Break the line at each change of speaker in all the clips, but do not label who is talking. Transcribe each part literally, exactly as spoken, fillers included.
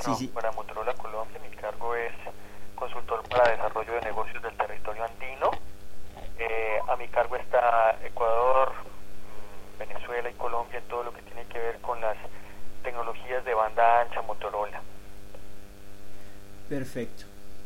Bueno,
sí.
para Motorola Colombia mi cargo es consultor para desarrollo de negocios del territorio andino. Eh, a mi cargo está Ecuador, Venezuela y Colombia en todo lo que tiene que ver con las tecnologías de banda ancha Motorola.
Perfecto.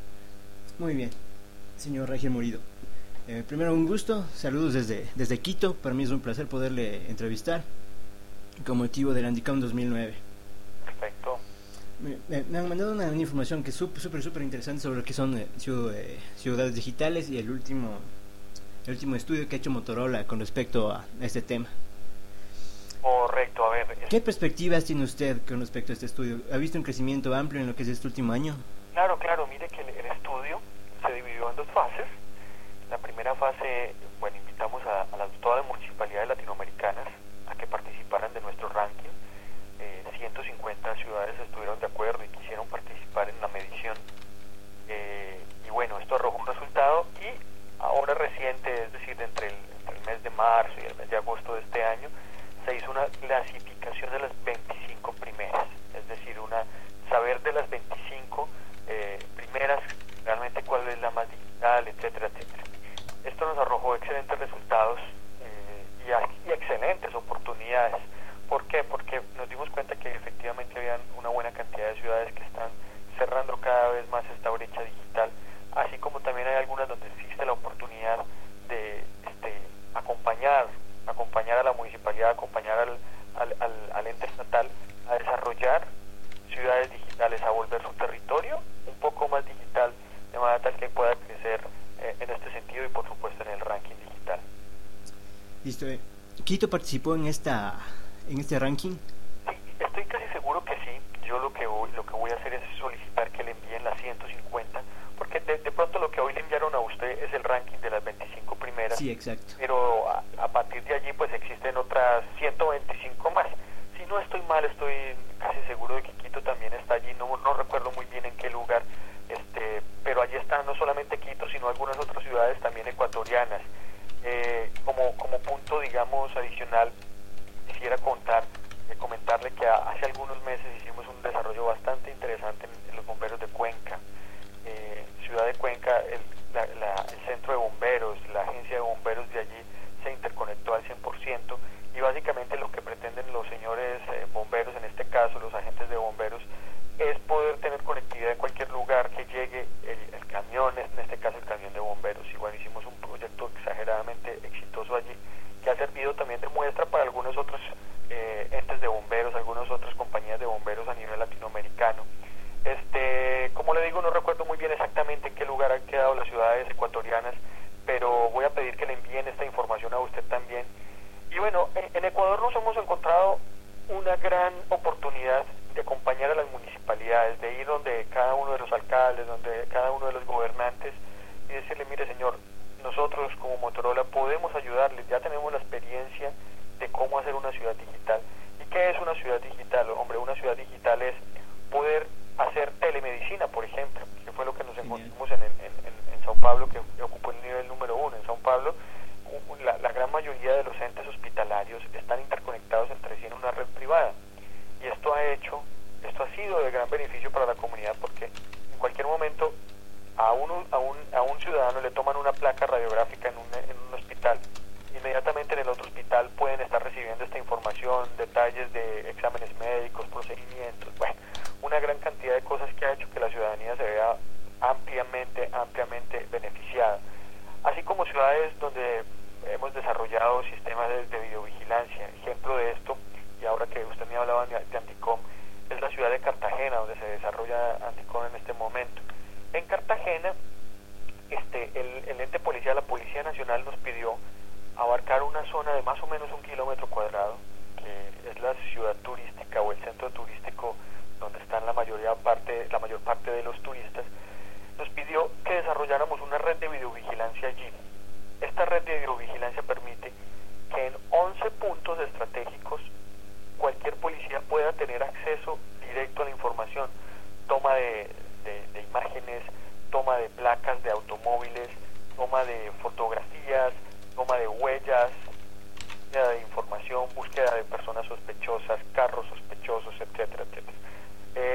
Muy bien, señor Regil Murido. Eh, primero, un gusto. Saludos desde, desde Quito. Para mí es un placer poderle entrevistar con motivo del Andicom dos mil nueve.
Perfecto.
Me, me, me han mandado una, una información que es súper, súper, súper interesante sobre lo que son eh, ciudad, eh, ciudades digitales y el último, el último estudio que ha hecho Motorola con respecto a este tema.
Correcto, a ver.
¿Qué perspectivas tiene usted con respecto a este estudio? ¿Ha visto un crecimiento amplio en lo que es este último año?
Claro, claro, mire que el, el estudio se dividió en dos fases. La primera fase, bueno, invitamos a, a las, todas las municipalidades latinoamericanas a que participaran de nuestro ranking. Eh, ciento cincuenta ciudades estuvieron de acuerdo y quisieron participar en la medición. Eh, y bueno, esto arrojó un resultado y ahora reciente, es decir, entre el, entre el mes de marzo y el mes de agosto de este año, se hizo una clasificación de las veinticinco primeras, es decir, una saber de las veinticinco eh, primeras, realmente cuál es la más digital, etcétera, etcétera. Esto nos arrojó excelentes resultados eh, y, a, y excelentes oportunidades. ¿Por qué? Porque nos dimos cuenta que efectivamente había una buena cantidad de ciudades que están cerrando cada vez más esta brecha digital, así como también hay algunas donde existe la oportunidad de este, acompañar acompañar a la municipalidad, acompañar al, al, al, al ente estatal a desarrollar ciudades digitales, a volver su territorio un poco más digital, de manera tal que pueda crecer eh, en este sentido y por supuesto en el ranking digital.
Listo. Eh. ¿Quito participó en esta en este ranking?
Sí, estoy casi seguro que sí. Yo lo que voy, lo que voy a hacer es solicitar que le envíen las ciento cincuenta, porque de, de pronto lo que hoy le enviaron a usted es el ranking de las veinticinco primeras.
Sí, exacto.
Pero a, a partir de allí pues existen otras ciento veinticinco más. Si no estoy mal, estoy casi seguro de que Quito también está allí. No, no recuerdo muy bien en qué lugar, este, pero allí están no solamente Quito, sino algunas otras ciudades también ecuatorianas. Eh, como, como punto, digamos, adicional, quisiera contar, eh, comentarle que a, hace algunos meses hicimos un desarrollo bastante interesante en, en los bomberos de Cuenca. Eh, ciudad de Cuenca, el, la, la, el centro de bomberos, la agencia de bomberos de allí se interconectó al cien por ciento y básicamente lo que pretenden los señores eh, bomberos, en este caso los agentes de bomberos, es poder tener conectividad en cualquier lugar que llegue el, el camión, en este caso el camión de bomberos. Y bueno, hicimos un proyecto exageradamente exitoso allí que ha servido también de muestra para algunos otros eh, entes de bomberos, algunas otras compañías de bomberos a nivel latinoamericano. Este, como le digo, no recuerdo muy bien exactamente en qué lugar han quedado las ciudades ecuatorianas, pero voy a pedir que le envíen esta información a usted también. Y bueno, en, en Ecuador nos hemos encontrado una gran oportunidad de acompañar a las municipalidades, de ir donde cada uno de los alcaldes, donde cada uno de los gobernantes y decirle, mire señor, nosotros como Motorola podemos ayudarles, ya tenemos la experiencia de cómo hacer una ciudad digital. ¿Y qué es una ciudad digital? Hombre, una ciudad digital es poder hacer telemedicina, por ejemplo, que fue lo que nos encontramos en, en, en, en Sao Paulo, que ocupó el nivel número uno. En Sao Paulo, la, la gran mayoría de los entes hospitalarios están interconectados entre sí en una red privada. Y esto ha hecho, esto ha sido de gran beneficio para la comunidad, porque en cualquier momento a un, a un, a un ciudadano le toman una placa radiográfica en un, en un hospital. Inmediatamente en el otro hospital pueden estar recibiendo esta información, detalles de exámenes médicos, procedimientos, bueno, una gran cantidad de cosas que ha hecho que la ciudadanía se vea ampliamente, ampliamente beneficiada. Así como ciudades donde hemos desarrollado sistemas de, de videovigilancia. Ejemplo de esto, y ahora que usted me hablaba de, de Andicom, es la ciudad de Cartagena, donde se desarrolla Andicom en este momento. En Cartagena, este, el, el ente policial, la Policía Nacional, nos pidió abarcar una zona de más o menos un kilómetro cuadrado, que es la ciudad turística o el centro turístico donde están la mayoría parte, la mayor parte de los turistas. Nos pidió que desarrolláramos una red de videovigilancia allí. Esta red de videovigilancia permite que en once puntos estratégicos cualquier policía pueda tener acceso directo a la información, toma de, de, de imágenes, toma de placas de automóviles, toma de fotografías, toma de huellas, búsqueda de información, búsqueda de personas sospechosas, carros sospechosos, etcétera, etcétera. Eh, en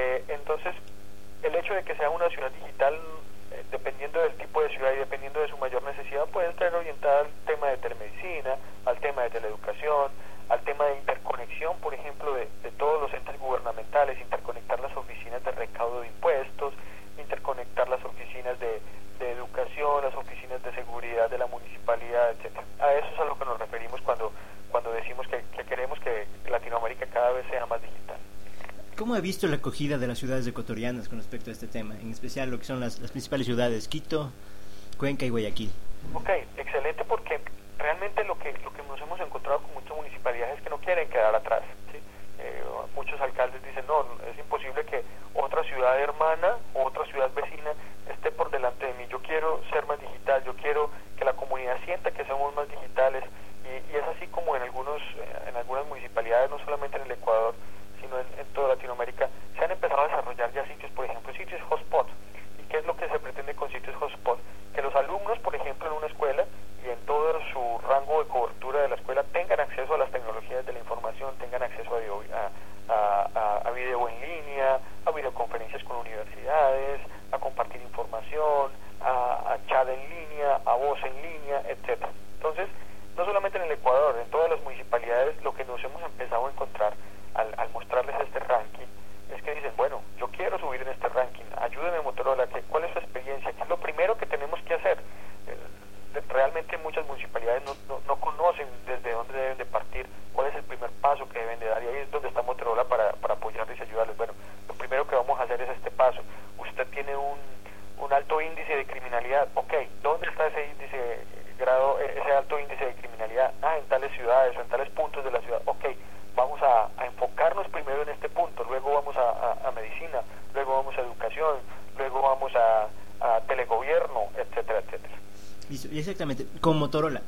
Entonces, el hecho de que sea una ciudad digital, eh, dependiendo del tipo de ciudad y dependiendo de su mayor necesidad, puede estar orientada al tema de telemedicina, al tema de teleeducación, al tema de interconexión, por ejemplo, de, de todos los entes gubernamentales, interconectar las oficinas de recaudo de impuestos, interconectar las oficinas de, de educación, las oficinas de seguridad de la municipalidad, etcétera. A eso es a lo que nos referimos cuando, cuando decimos que, que queremos que Latinoamérica cada vez sea más digital.
¿Cómo ha visto la acogida de las ciudades ecuatorianas con respecto a este tema? En especial lo que son las, las principales ciudades, Quito, Cuenca y Guayaquil.
Ok, excelente, porque realmente lo que, lo que nos hemos encontrado con muchas municipalidades es que no quieren quedar atrás, ¿sí? Eh, muchos alcaldes dicen, no, es imposible que otra ciudad hermana o otra ciudad vecina esté por delante de mí. Yo quiero ser más digital, yo quiero que la comunidad sienta que somos más digitales, y, y es así como en algunos en algunas municipalidades, no solamente en el Ecuador, sino en, en toda Latinoamérica, se han empezado a desarrollar ya sitios, por ejemplo, sitios hotspot. ¿Y qué es lo que se pretende con sitios hotspot? Que los alumnos, por ejemplo, en una escuela y en todo su rango de cobertura de la escuela tengan acceso a las tecnologías de la información, tengan acceso a, video, a, a, a video en línea, a videoconferencias con universidades, a compartir información, a, a chat en línea, a voz en línea, etcétera. Entonces, no solamente en el Ecuador, en todas las municipalidades, lo que nos hemos empezado a encontrar al, al mostrarles este ranking es que dicen, bueno, yo quiero subir en este ranking, ayúdeme Motorola, que, ¿cuál es su experiencia? ¿Qué es lo primero que tenemos que hacer? Eh, realmente muchas municipalidades no, no, no conocen desde dónde deben de partir, cuál es el primer paso que deben de dar, y ahí es donde está Motorola para, para apoyarles y ayudarles. Bueno, lo primero que vamos a hacer es este paso. Usted tiene un, un alto índice de criminalidad, ok, ¿dónde está ese índice grado, ese alto índice de criminalidad? Ah, en tales ciudades o en tales puntos de la ciudad, ok. Vamos a, a enfocarnos primero en este punto, luego vamos a, a, a medicina, luego vamos a educación, luego vamos a, a telegobierno, etcétera, etcétera.
Y exactamente, con Motorola,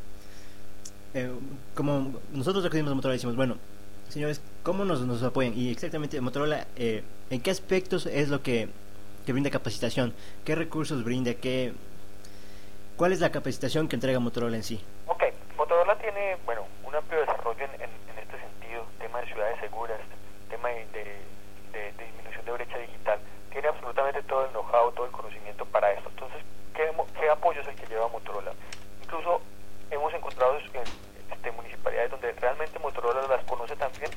eh, como nosotros acudimos a Motorola y decimos, bueno, señores, ¿cómo nos, nos apoyan? Y exactamente, Motorola, eh, ¿en qué aspectos es lo que, que brinda capacitación? ¿Qué recursos brinda? ¿Qué, ¿Cuál es la capacitación que entrega Motorola en sí?
Ok, Motorola tiene, bueno, un amplio desarrollo en, en tema de ciudades seguras, tema de, de, de, de disminución de brecha digital, tiene absolutamente todo el know-how, todo el conocimiento para esto. Entonces, ¿qué, qué apoyo es el que lleva Motorola? Incluso hemos encontrado en este, municipalidades donde realmente Motorola las conoce también,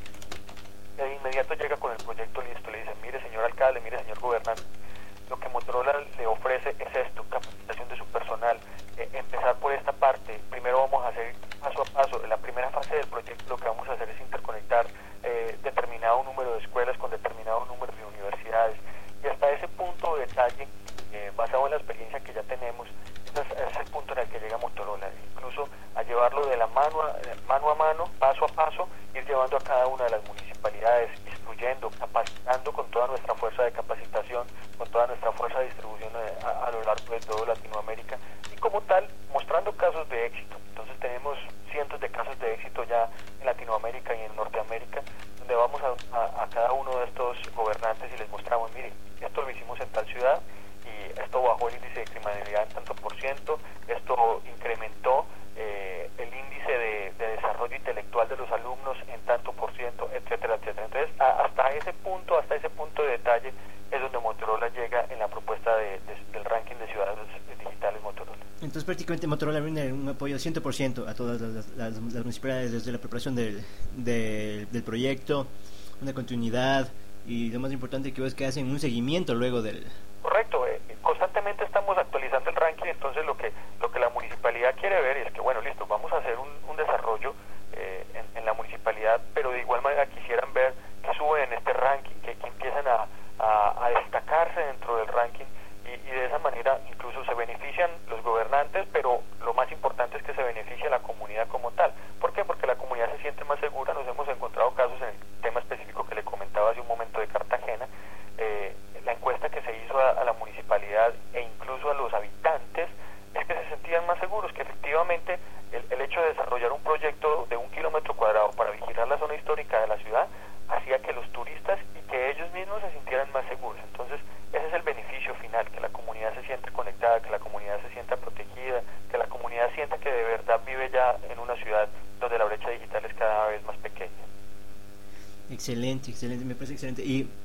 y de inmediato llega con el proyecto listo, le dice, mire señor alcalde, mire señor gobernante, lo que Motorola le ofrece es esto, capacitación de su personal, eh, empezar por esta parte. Primero vamos a hacer paso a paso. En la primera fase del proyecto lo que vamos a hacer es interconectar eh, determinado número de escuelas con determinado número de universidades, y hasta ese punto de detalle, eh, basado en la experiencia que ya tenemos, ese es el punto en el que llega Motorola, incluso a llevarlo de la mano a, mano a mano, paso a paso, ir llevando a cada una de las municipalidades, instruyendo, capacitando con toda nuestra fuerza de capacitación, con toda nuestra fuerza de distribución a, a lo largo de toda Latinoamérica, y como tal, mostrando casos de éxito. Entonces tenemos cientos de casos de éxito ya en Latinoamérica y en Norteamérica, donde vamos a, a, a cada uno de estos gobernantes y les mostramos, miren, esto lo hicimos en tal ciudad, y esto bajó el índice de criminalidad en tanto por ciento, esto incrementó eh, el índice de, de desarrollo intelectual de los alumnos en tanto por ciento, etcétera, etcétera. Entonces, a, hasta ese punto, hasta ese punto de detalle es donde Motorola llega en la propuesta de, de, del ranking de ciudades digitales Motorola.
Entonces, prácticamente Motorola brinda un apoyo cien por ciento a todas las, las, las municipalidades desde la preparación del, del, del proyecto, una continuidad, y lo más importante que es que hacen un seguimiento luego del...
Correcto, eh, constantemente estamos actualizando el ranking, entonces lo que lo que la municipalidad quiere ver es que, bueno, listo, vamos a hacer un, un desarrollo eh, en, en la municipalidad, pero de igual manera quisieran ver que suben en este ranking, que, que empiezan a, a, a destacarse dentro del ranking, y, y de esa manera incluso se benefician los gobernantes, pero lo más importante es que se beneficia la comunidad como tal. ¿Por qué? Porque la comunidad se siente más segura. Nos hemos encontrado casos en el tema específico que le comentaba hace un momento de Cartagena, eh, la encuesta que se hizo a, a la municipalidad e incluso a los habitantes es que se sentían más seguros, que efectivamente el, el hecho de desarrollar un proyecto de un kilómetro cuadrado para vigilar la zona histórica de la ciudad hacía que los turistas y que ellos mismos se sintieran más seguros. Entonces ese es el beneficio final, que la comunidad se sienta conectada, que la comunidad se sienta protegida, que la comunidad sienta que de verdad vive ya en una ciudad donde la brecha digital es cada vez más pequeña.
Excelente, excelente, me parece excelente. Y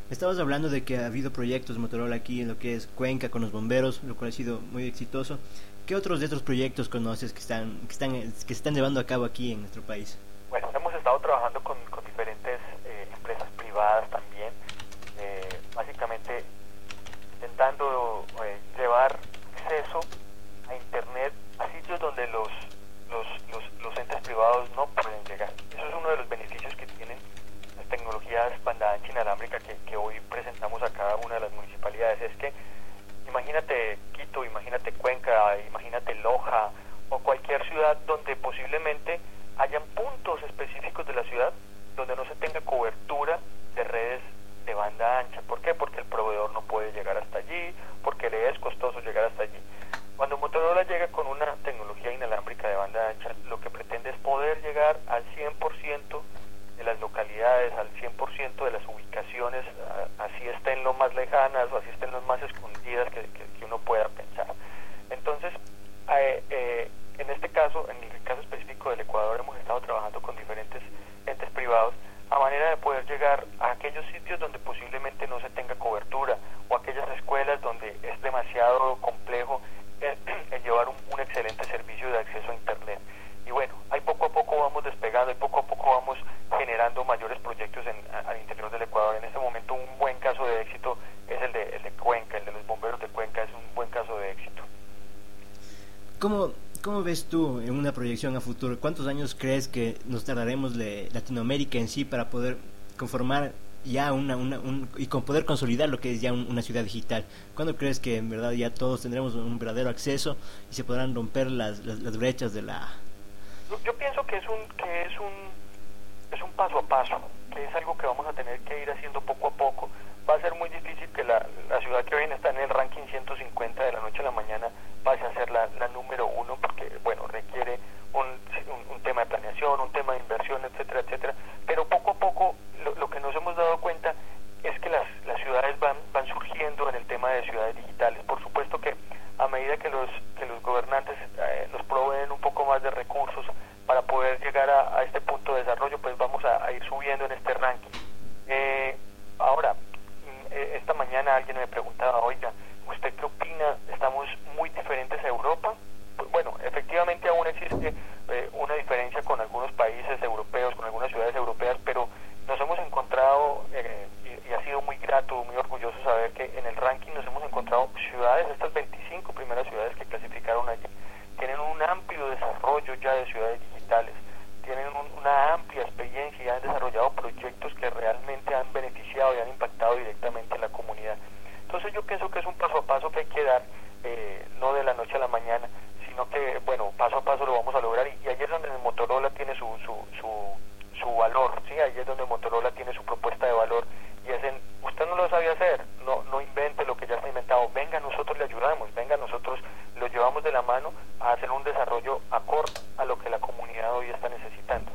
Estabas hablando de que ha habido proyectos Motorola aquí en lo que es Cuenca con los bomberos, lo cual ha sido muy exitoso. ¿Qué otros de estos proyectos conoces que están que están que se están llevando a cabo aquí en nuestro país?
Bueno, hemos estado trabajando con, con diferentes eh, empresas privadas también, eh, básicamente intentando eh, llevar acceso a Internet a sitios donde los, los, los, los entes privados no pueden llegar. Eso es uno de los beneficios que tienen las tecnologías banda ancha inalámbrica que, que hoy presentamos a cada una de las municipalidades. Es que imagínate Quito, imagínate Cuenca, imagínate Loja o cualquier ciudad donde posiblemente hayan puntos específicos de la ciudad donde no se tenga cobertura de redes de banda ancha. ¿Por qué? Porque el proveedor no puede llegar hasta allí, porque le es costoso llegar hasta allí. Cuando Motorola llega con una tecnología inalámbrica de banda ancha, lo que pretende es poder llegar al cien por ciento de las localidades, al cien por ciento de las ubicaciones, así estén lo más lejanas o así estén lo más escondidas que, que, que uno pueda pensar. Entonces, eh, eh, en este caso, en el caso específico del Ecuador, hemos estado trabajando con diferentes entes privados a manera de poder llegar a aquellos sitios donde posiblemente no se tenga cobertura o aquellas escuelas donde es demasiado complejo el, el llevar un, un excelente servicio de acceso a Internet. Y bueno, ahí poco a poco vamos despegando y poco a poco vamos generando mayores proyectos en, a, al interior del Ecuador. En este momento un buen caso de éxito es el de, el de Cuenca, el de los bomberos de Cuenca es un buen caso de éxito.
¿Cómo, cómo ves tú en una proyección a futuro? ¿Cuántos años crees que nos tardaremos de Latinoamérica en sí para poder conformar ya una, una un, y con poder consolidar lo que es ya un, una ciudad digital? ¿Cuándo crees que en verdad ya todos tendremos un verdadero acceso y se podrán romper las, las, las brechas de la...
Yo pienso que es un que es un es un paso a paso, que es algo que vamos a tener que ir haciendo poco a poco. Va a ser muy difícil que la, la ciudad que hoy está en el ranking ciento cincuenta de la noche a la mañana vaya a ser la, la número uno, porque bueno, requiere un, un, un tema de planeación, un tema de inversión, etcétera, etcétera. Pero poco a poco lo, lo que nos hemos dado cuenta es que las, las ciudades van, van surgiendo en el tema de ciudades digitales. Por supuesto que a medida que los que los gobernantes eh, nos proveen un poco más de recursos para poder llegar a, a este punto de desarrollo, pues vamos a, a ir subiendo en este ranking. Eh, ahora, eh, esta mañana alguien me preguntaba, oiga, ¿usted qué opina? ¿Estamos muy diferentes a Europa? Pues bueno, efectivamente aún existe eh, una diferencia con algunos países europeos, con algunas ciudades europeas, pero nos hemos encontrado, eh, y, y ha sido muy grato, muy orgulloso saber que en el ranking nos hemos encontrado ciudades, estas veinticinco primeras ciudades que clasificaron allí, tienen un amplio desarrollo ya de ciudades digitales, tienen un, una amplia experiencia y han desarrollado proyectos que realmente han beneficiado y han impactado directamente en la comunidad. Entonces yo pienso que es un paso a paso que hay que dar, eh, no de la noche a la mañana, sino que, bueno, paso a paso lo vamos a lograr, y, y ahí es donde el Motorola tiene su, su, su, su valor, ¿sí? Ahí es donde Motorola tiene su propuesta de valor, y es en, usted no lo sabía hacer, no, no invente lo que ya está inventado, venga, nosotros le ayudamos, venga, nosotros lo llevamos de la mano a hacer un desarrollo acorde a lo que la comunidad hoy está necesitando.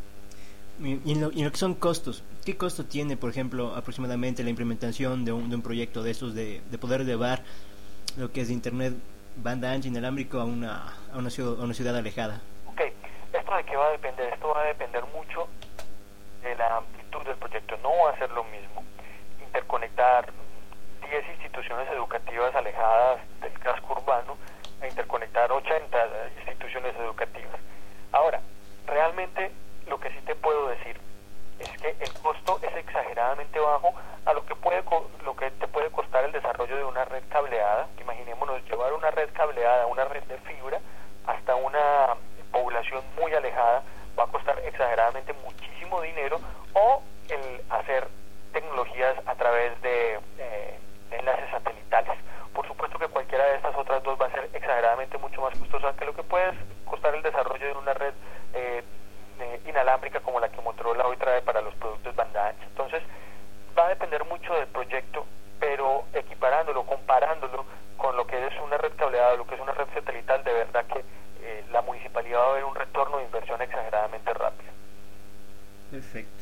Y en, lo, y en lo que son costos, ¿qué costo tiene, por ejemplo, aproximadamente la implementación de un, de un proyecto de estos, de, de poder llevar lo que es Internet banda ancha inalámbrico a una, a una, ciudad, a una ciudad alejada?
Ok, ¿esto de qué va a depender? Esto va a depender mucho de la amplitud del proyecto. No va a ser lo mismo interconectar diez instituciones educativas alejadas del casco urbano a interconectar ochenta instituciones educativas. Ahora, realmente lo que sí te puedo decir es que el costo es exageradamente bajo a lo que puede lo que te puede costar el desarrollo de una red cableada. Imaginémonos llevar una red cableada, una red de fibra hasta una población muy alejada, va a costar exageradamente muchísimo dinero, o el hacer tecnologías a través de, eh, de enlaces satelitales. Por supuesto que cualquiera de estas otras dos va a ser exageradamente mucho más costosa que lo que puede costar el desarrollo de una red eh, eh, inalámbrica como la que Motorola hoy trae para los productos banda ancha. Entonces va a depender mucho del proyecto, pero equiparándolo, comparándolo con lo que es una red cableada, lo que es una red satelital, de verdad que eh, la municipalidad va a ver un retorno de inversión exageradamente rápido.
Perfecto.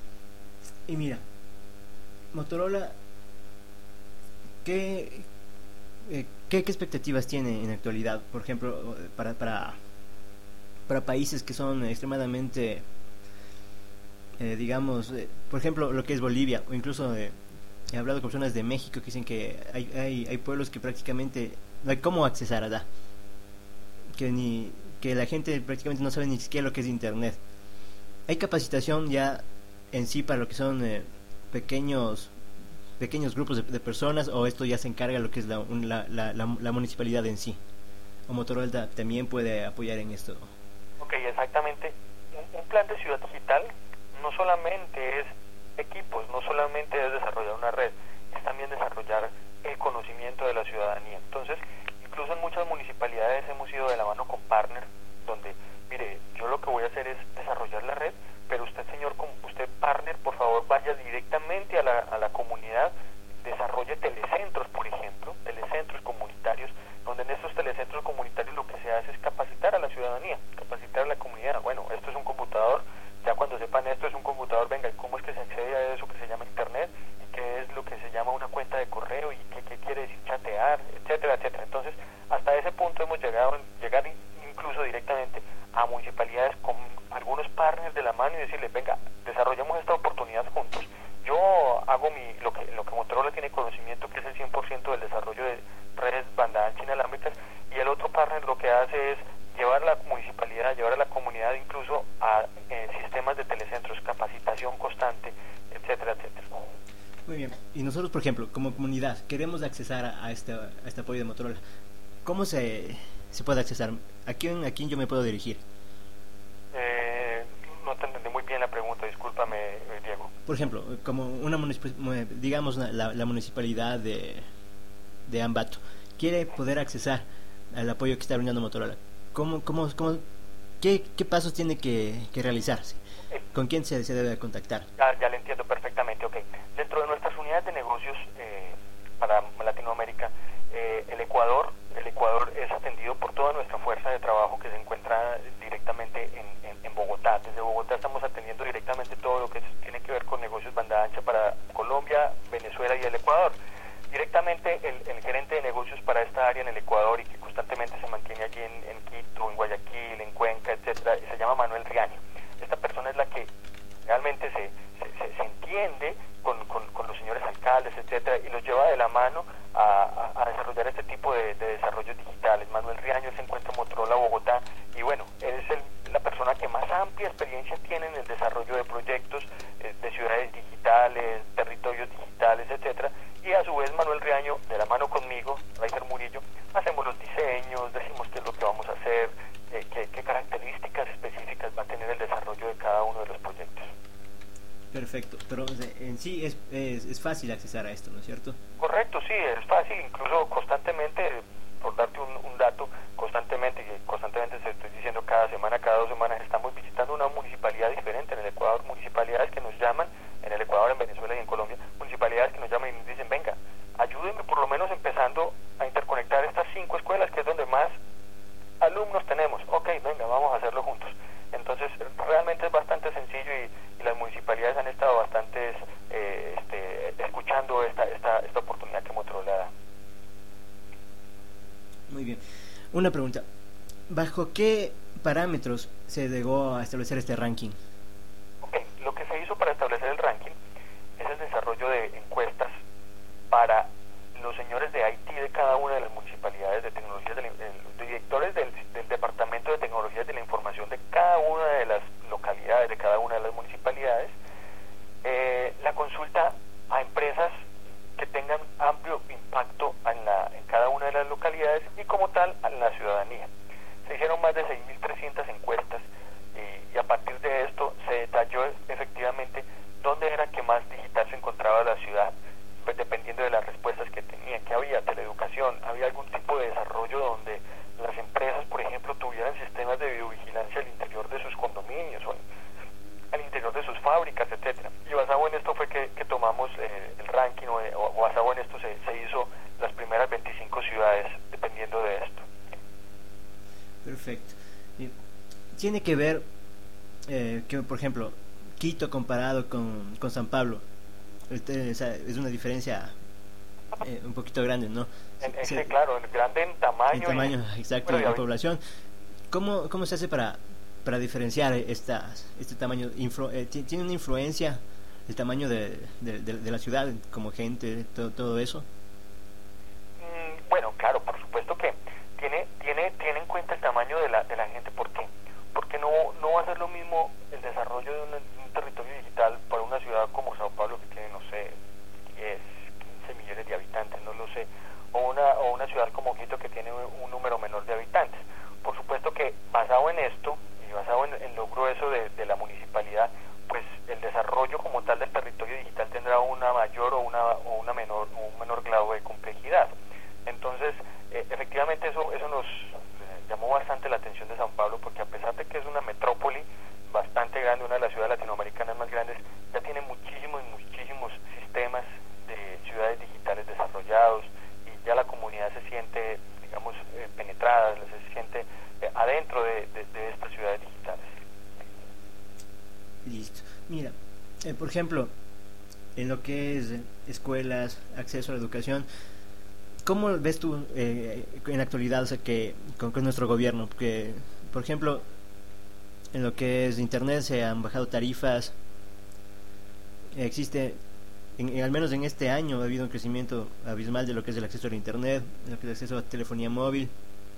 Y mira, Motorola, ¿qué, eh, ¿qué, qué expectativas tiene en la actualidad? Por ejemplo, para, para, para países que son extremadamente, eh, digamos, eh, por ejemplo, lo que es Bolivia, o incluso eh, he hablado con personas de México que dicen que hay, hay, hay pueblos que prácticamente no hay cómo accesar allá, que ni que la gente prácticamente no sabe ni siquiera lo que es internet. Hay capacitación ya en sí para lo que son eh, pequeños pequeños grupos de, de personas, o esto ya se encarga lo que es la, un, la, la, la, la municipalidad en sí, o Motorola también puede apoyar en esto.
Ok, exactamente. Un, un plan de ciudad digital no solamente es equipos, no solamente es desarrollar una red, es también desarrollar el conocimiento de la ciudadanía. Entonces, incluso en muchas municipalidades hemos ido de la mano con partners, donde, mire, yo lo que voy a hacer es desarrollar la red, pero usted, señor, como usted partner, por favor, vaya directamente a la, a la comunidad, desarrolle telecentros, por ejemplo, telecentros comunitarios, donde en estos telecentros comunitarios lo que se hace es capacitar a la ciudadanía, capacitar a la comunidad. Bueno, esto es un computador, ya cuando sepan esto es un computador, venga, ¿cómo es que se accede a eso que se llama internet? ¿Y qué es lo que se llama una cuenta de correo? ¿Y qué, qué quiere decir chatear? Etcétera, etcétera. Entonces, hasta ese punto hemos llegado, llegar incluso directamente a municipalidades con algunos partners de la mano y decirles, venga, desarrollemos esta oportunidad juntos. Yo hago mi lo que lo que Motorola tiene conocimiento, que es el cien por ciento del desarrollo de redes banda ancha inalámbricas, y el otro partner lo que hace es llevar a la municipalidad, llevar a la comunidad incluso a eh, sistemas de telecentros, capacitación constante, etcétera, etcétera.
Muy bien. Y nosotros, por ejemplo, como comunidad, queremos accesar a, a, este, a este apoyo de Motorola. ¿Cómo se, se puede accesar? ¿A quién, ¿A quién yo me puedo dirigir?
Eh, no te entendí muy bien la pregunta, discúlpame, Diego.
Por ejemplo, como una municip- digamos la, la municipalidad de, de Ambato quiere poder accesar al apoyo que está brindando Motorola. ¿Cómo, cómo, cómo, qué, qué pasos tiene que, que realizarse? ¿Con quién se, se debe contactar?
Ya, ya le entiendo perfectamente, ok. Dentro de nuestras unidades de negocios eh, para Latinoamérica, eh, el Ecuador, el Ecuador es atendido por toda nuestra fuerza de trabajo que se encuentra directamente en, en, en Bogotá. Desde Bogotá estamos atendiendo directamente todo lo que tiene que ver con negocios banda ancha para Colombia, Venezuela y el Ecuador. Directamente el, el gerente de negocios para esta área en el Ecuador, y que constantemente se mantiene allí en, en Quito, en Guayaquil, en Cuenca, etcétera, se llama Manuel Riaño. Esta persona es la que realmente se, se, se entiende con, con, con los señores alcaldes, etcétera, y los lleva de la mano a, a, a desarrollar este tipo de, de desarrollos digitales. Manuel Riaño se encuentra en Motorola, Bogotá, y bueno, él es el, la persona que más amplia experiencia tiene en el desarrollo de proyectos eh, de ciudades digitales, territorios digitales, etcétera, y a su vez Manuel Riaño, de la mano conmigo, Raifer Murillo, hacemos los diseños, decimos qué es lo que vamos a hacer, eh, qué, qué características específicas va a tener el desarrollo de cada uno de los proyectos.
Perfecto, pero en sí es, es, es fácil accesar a esto, ¿no es cierto?
Correcto, sí, es fácil, incluso constantemente, por darte un, un dato, constantemente, y constantemente se estoy diciendo cada semana, cada dos semanas, estamos visitando una municipalidad diferente en el Ecuador, municipalidades que nos llaman, en el Ecuador, en Venezuela y en Colombia, municipalidades que nos llaman y nos dicen, venga, ayúdenme por lo menos empezando a interconectar estas cinco escuelas, que es donde más alumnos tenemos. Ok, venga, vamos a hacerlo juntos. Entonces, realmente es bastante sencillo, y, y las municipalidades han estado bastante eh, este, escuchando esta, esta, esta oportunidad que Motorola da.
Muy bien. Una pregunta. ¿Bajo qué parámetros se llegó a establecer este ranking?
Ok, lo que se hizo para establecer el ranking es el desarrollo de encuestas para los señores de I T de cada una de las municipalidades, de tecnologías, de la, de, los directores del, del Departamento de Tecnologías de la Información de cada una de las localidades, de cada una de las municipalidades, eh, la consulta a empresas que tengan amplio impacto en, la, en cada una de las localidades y como tal en la ciudadanía. Se hicieron más de seis mil trescientas encuestas, y, y a partir de esto se detalló efectivamente dónde era que más digital se encontraba la ciudad, pues dependiendo de las respuestas que tenía, que había teleeducación, había algún tipo de desarrollo donde las empresas, por ejemplo, tuvieran sistemas de videovigilancia al interior de sus condominios o al interior de sus fábricas, etcétera. Y basado en esto fue que, que tomamos eh, el ranking, o, o basado en esto se, se hizo las primeras veinticinco ciudades, dependiendo de esto.
Perfecto. Y tiene que ver eh, que, por ejemplo, Quito comparado con, con San Pablo, este, o sea, es una diferencia eh, un poquito grande, ¿no?
En, en, sí, claro, grande en tamaño.
En tamaño, y, exacto, bueno, en población. ¿Cómo, ¿Cómo se hace para, para diferenciar estas, este tamaño? Influ, eh, ¿Tiene una influencia el tamaño de, de, de, de la ciudad, como gente, todo, todo eso?
Mm, bueno, claro, por supuesto que tiene, tiene, tiene en cuenta el tamaño de la, de la gente. ¿Por qué? Porque no, no va a ser lo mismo el desarrollo de un, un territorio digital para una ciudad como Sao Paulo, que tiene, no sé, diez, quince millones de habitantes, no lo sé, o una, o una ciudad como Quito, que tiene un número menor de habitantes. Por supuesto que basado en esto, y basado en, en lo grueso de, de la municipalidad, pues el desarrollo como tal del territorio digital tendrá una mayor o una, o una menor, o un menor grado de complejidad. Entonces, eh, efectivamente eso, eso nos eh, llamó bastante la atención de Sao Paulo, porque a pesar de que es una metrópoli bastante grande, una de las ciudades latinoamericanas más grandes, ya tiene muchísimos y muchísimos sistemas de ciudades digitales desarrollados, y ya la comunidad se siente, digamos, eh, penetrada, se siente eh, adentro de, de, de estas ciudades digitales.
Listo. Mira, eh, por ejemplo, en lo que es eh, escuelas, acceso a la educación, ¿cómo ves tú eh, en la actualidad, o sea, que con, con nuestro gobierno? Porque, por ejemplo, en lo que es internet se han bajado tarifas, existe, en, en, al menos en este año ha habido un crecimiento abismal de lo que es el acceso al internet, de lo que es el acceso a telefonía móvil.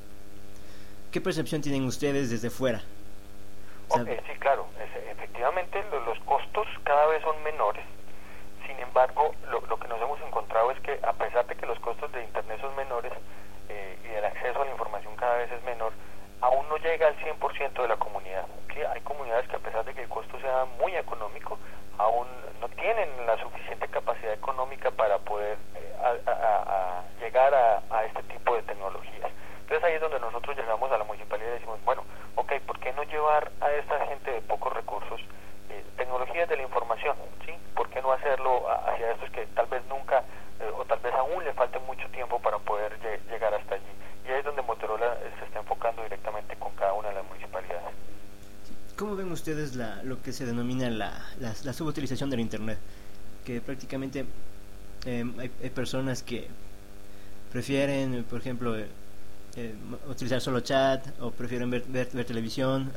¿Qué percepción tienen ustedes desde fuera?
O sea, okay, sí, claro, es, efectivamente los, los costos cada vez son menores. Sin embargo, lo, lo que nos hemos encontrado es que a pesar de que los costos de internet son menores eh, y el acceso a la información cada vez es menor, aún no llega al cien por ciento de la comunidad. ¿Sí? Hay comunidades que a pesar de que el costo sea muy económico, aún no tienen la suficiente capacidad económica para poder eh, a, a, a llegar a, a este tipo de tecnologías. Entonces ahí es donde nosotros llegamos a la municipalidad y decimos, bueno, ok, ¿por qué no llevar a esta gente de pocos recursos eh, tecnologías de la información? ¿Sí? ¿Por qué no hacerlo hacia estos que tal vez nunca eh, o tal vez aún le falte mucho tiempo para poder lleg llegar hasta allí? Y ahí es donde Motorola eh, se está enfocando directamente con cada una de las municipalidades.
¿Cómo ven ustedes la, lo que se denomina la, la, la subutilización del internet? Que prácticamente eh, hay, hay personas que prefieren, por ejemplo, eh, eh, utilizar solo chat, o prefieren ver, ver, ver televisión.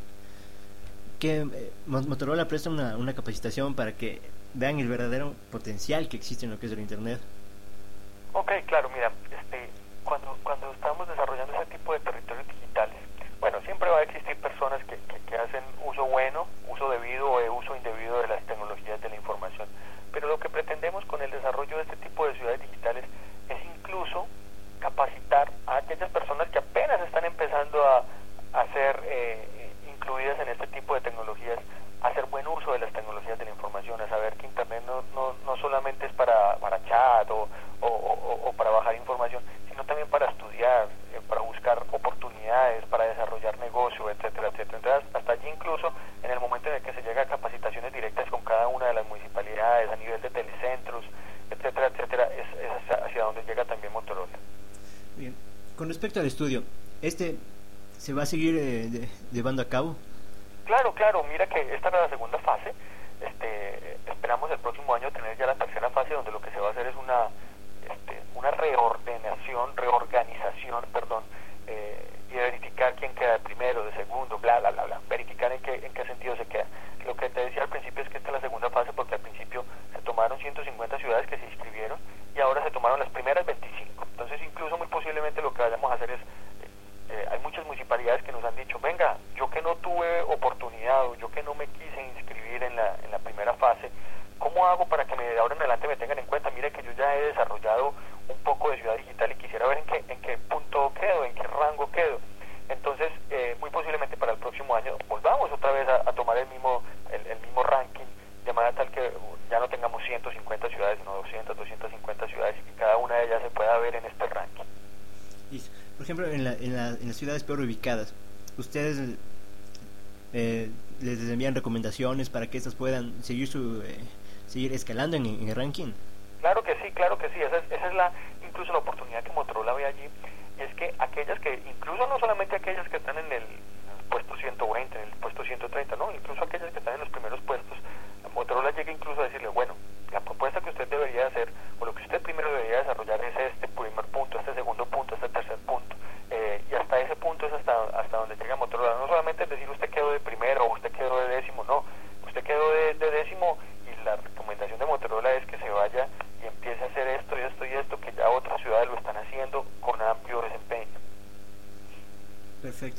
Que eh, Motorola presta una, una capacitación para que vean el verdadero potencial que existe en lo que es el internet.
Ok, claro, mira, este, cuando, cuando estamos desarrollando ese tipo de territorios digitales, bueno, siempre va a existir personas que, que, que hacen uso bueno, uso debido o uso indebido de las tecnologías de la información, pero lo que pretendemos con el desarrollo de este tipo de ciudades digitales es incluso capacitar a aquellas personas que apenas están empezando a, a ser eh, incluidas en este tipo de tecnologías, a hacer buen uso de las tecnologías de la información, a saber que internet no, no, no solamente es para, para chat o, o, o, o para bajar información, sino también para estudiar, eh, para buscar oportunidades, para desarrollar negocio, etcétera, etcétera. Entonces, hasta allí incluso, en el momento en el que se llega a capacitaciones directas con cada una de las municipalidades, a nivel de telecentros, etcétera, etcétera, es, es hacia donde llega también Motorola.
Bien. Con respecto al estudio, ¿este se va a seguir eh, de, llevando a cabo?
Claro, claro, mira que esta era la segunda fase. Este, esperamos el próximo año tener ya la tercera fase, donde lo que se va a hacer es una, este, una reordenación, reorganización, perdón, eh, y verificar quién queda de primero, de segundo, bla, bla, bla, bla, verificar en qué, en qué sentido se queda. Lo que te decía al principio es que esta es la segunda fase, porque al principio se tomaron ciento cincuenta ciudades que se inscribieron y ahora se tomaron las primeras veinticinco. Entonces, incluso muy posiblemente lo que vayamos a hacer es, eh, hay muchas municipalidades que nos han dicho, venga, yo que no tuve oportunidad o yo que no me quise inscribir en la, en la primera fase, ¿cómo hago para que me, de ahora en adelante me tengan en cuenta? Mire que yo ya he desarrollado un poco de ciudad digital y quisiera ver en qué, en qué punto quedo, en qué rango quedo. Entonces, eh, muy posiblemente para el próximo año volvamos otra vez a, a tomar el mismo, el, el mismo ranking, de manera tal que ya no tengamos ciento cincuenta ciudades, sino doscientas, doscientas cincuenta ciudades, y que cada una de ellas se pueda ver en este ranking.
Listo. Por ejemplo, en, la, en, la, en las ciudades peor ubicadas, ¿ustedes eh, les envían recomendaciones para que estas puedan seguir su eh, seguir escalando en, en el ranking?
Claro que sí, claro que sí. Esa es, esa es la incluso la oportunidad que Motorola ve allí, y es que aquellas que, incluso no solamente aquellas que están en el puesto ciento veinte, en el puesto ciento treinta, no, incluso aquellas que están en los primeros puestos, Motorola llega incluso a decirle, bueno, la propuesta que usted debería hacer, o lo que usted primero debería desarrollar es este primer punto, este segundo punto, este tercer punto, eh, y hasta ese punto es hasta, hasta donde llega Motorola. No solamente es decir usted quedó de primero o usted quedó de décimo, no, usted quedó de, de décimo, y la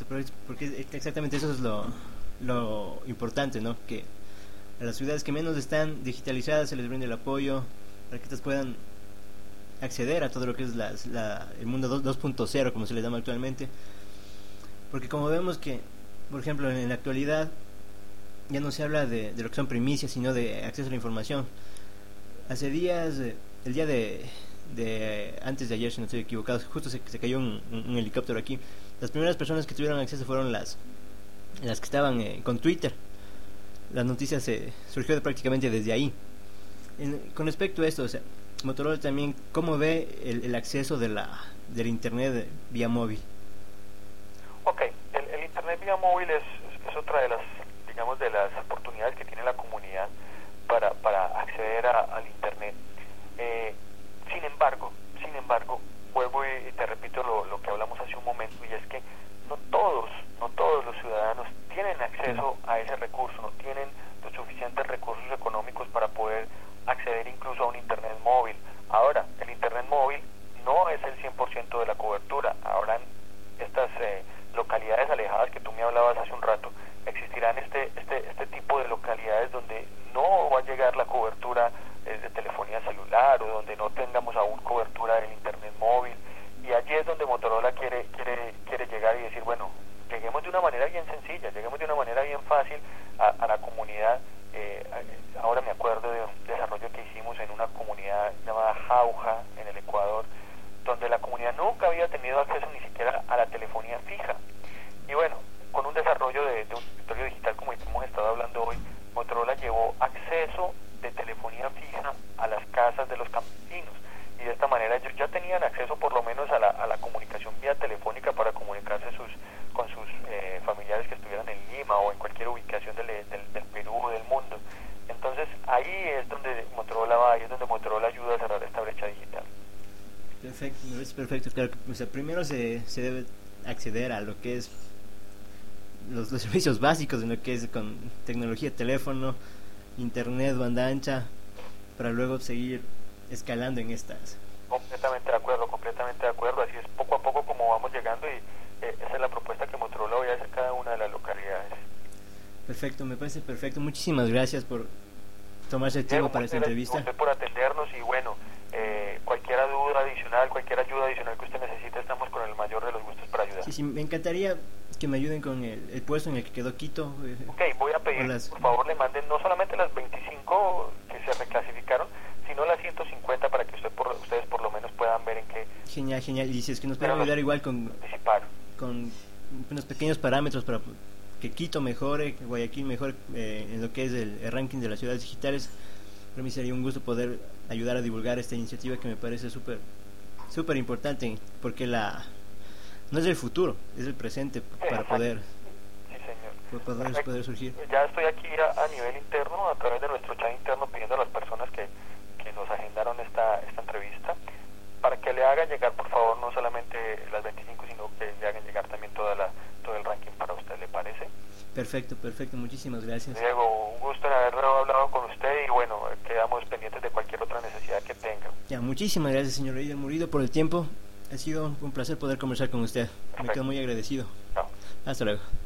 porque exactamente eso es lo, lo importante, ¿no? Que a las ciudades que menos están digitalizadas se les brinde el apoyo para que estas puedan acceder a todo lo que es la, la, el mundo dos punto cero, como se le llama actualmente. Porque como vemos que, por ejemplo, en la actualidad ya no se habla de, de lo que son primicias, sino de acceso a la información. Hace días, eh, el día de, de antes de ayer, si no estoy equivocado, justo se, se cayó un, un, un helicóptero aquí. Las primeras personas que tuvieron acceso fueron las las que estaban eh, con Twitter. Las noticias eh, surgió prácticamente desde ahí. En, con respecto a esto, o sea, Motorola también, ¿cómo ve el, el acceso de la del internet vía móvil?
Ok, el, el internet vía móvil es, es otra de las, digamos, de las oportunidades que tiene la comunidad para, para acceder a, al internet. Eh, sin embargo, sin embargo, vuelvo y, y te repito lo, lo que hablamos hace un momento, y es que no todos, no todos los ciudadanos tienen acceso a ese recurso, no tienen los suficientes recursos económicos para poder acceder incluso a un internet móvil. Ahora, el internet móvil no es el cien por ciento de la cobertura. Ahora, en estas eh, localidades alejadas que tú me hablabas hace un rato, existirán este, este, este tipo de localidades donde no va a llegar la cobertura eh, de telefonía celular, o donde no tengamos aún cobertura del internet móvil, y allí es donde Motorola quiere, quiere, quiere llegar y decir, bueno, lleguemos de una manera bien sencilla, lleguemos de una manera bien fácil a, a la comunidad. Eh, ahora me acuerdo de un desarrollo que hicimos en una comunidad llamada Jauja, en el Ecuador, donde la comunidad nunca había tenido acceso ni siquiera a la telefonía fija. Y bueno, con un desarrollo de, de un escritorio digital como el que hemos estado hablando hoy, Motorola llevó acceso de telefonía fija a las casas de los campesinos, y de esta manera ellos ya tenían acceso por lo menos a la, a la comunicación vía telefónica para comunicarse sus, con sus eh, familiares que estuvieran en Lima o en cualquier ubicación del, del, del Perú o del mundo. Entonces ahí es donde Motorola va, ahí es donde Motorola ayuda a cerrar esta brecha digital.
Perfecto, es perfecto. Claro, o sea, primero se, se debe acceder a lo que es los, los servicios básicos, en lo que es con tecnología, teléfono, internet, banda ancha, para luego seguir escalando en estas.
Completamente de acuerdo, completamente de acuerdo. Así es poco a poco como vamos llegando, y eh, esa es la propuesta que Motorola hoy hace a cada una de las localidades.
Perfecto, me parece perfecto. Muchísimas gracias por tomarse el tiempo para esta entrevista.
Usted por atendernos, y bueno, eh, cualquier duda adicional, cualquier ayuda adicional que usted necesite, estamos con el mayor de los gustos para ayudar.
Sí, sí, me encantaría que me ayuden con el, el puesto en el que quedó Quito. Eh,
ok, voy a pedir,
las...
por favor, le manden no solamente las veinticinco que se reclasificaron, sino las ciento cincuenta, para que usted por, ustedes por lo menos puedan ver en qué...
Genial, genial. Y si es que nos pueden ayudar igual con, con unos pequeños parámetros para que Quito mejore, que Guayaquil mejore eh, en lo que es el, el ranking de las ciudades digitales, para mí sería un gusto poder ayudar a divulgar esta iniciativa que me parece súper súper importante, porque la no es el futuro, es el presente, sí, para poder,
sí, señor.
Para poder, poder surgir.
Ya estoy aquí a, a nivel interno, a través de nuestro chat interno, pidiendo a las personas que, que nos agendaron esta, esta entrevista, para que le hagan llegar, por favor, no solamente las veinticinco, sino que le hagan llegar también toda la, todo el ranking para usted, ¿le parece?
Perfecto, perfecto, muchísimas gracias.
Diego, un gusto en haber hablado con usted, y bueno, quedamos pendientes de cualquier otra necesidad que tenga.
Ya, muchísimas gracias, señor Eider Murido, por el tiempo. Ha sido un placer poder conversar con usted. Perfecto. Me quedo muy agradecido.
Chao.
Hasta luego.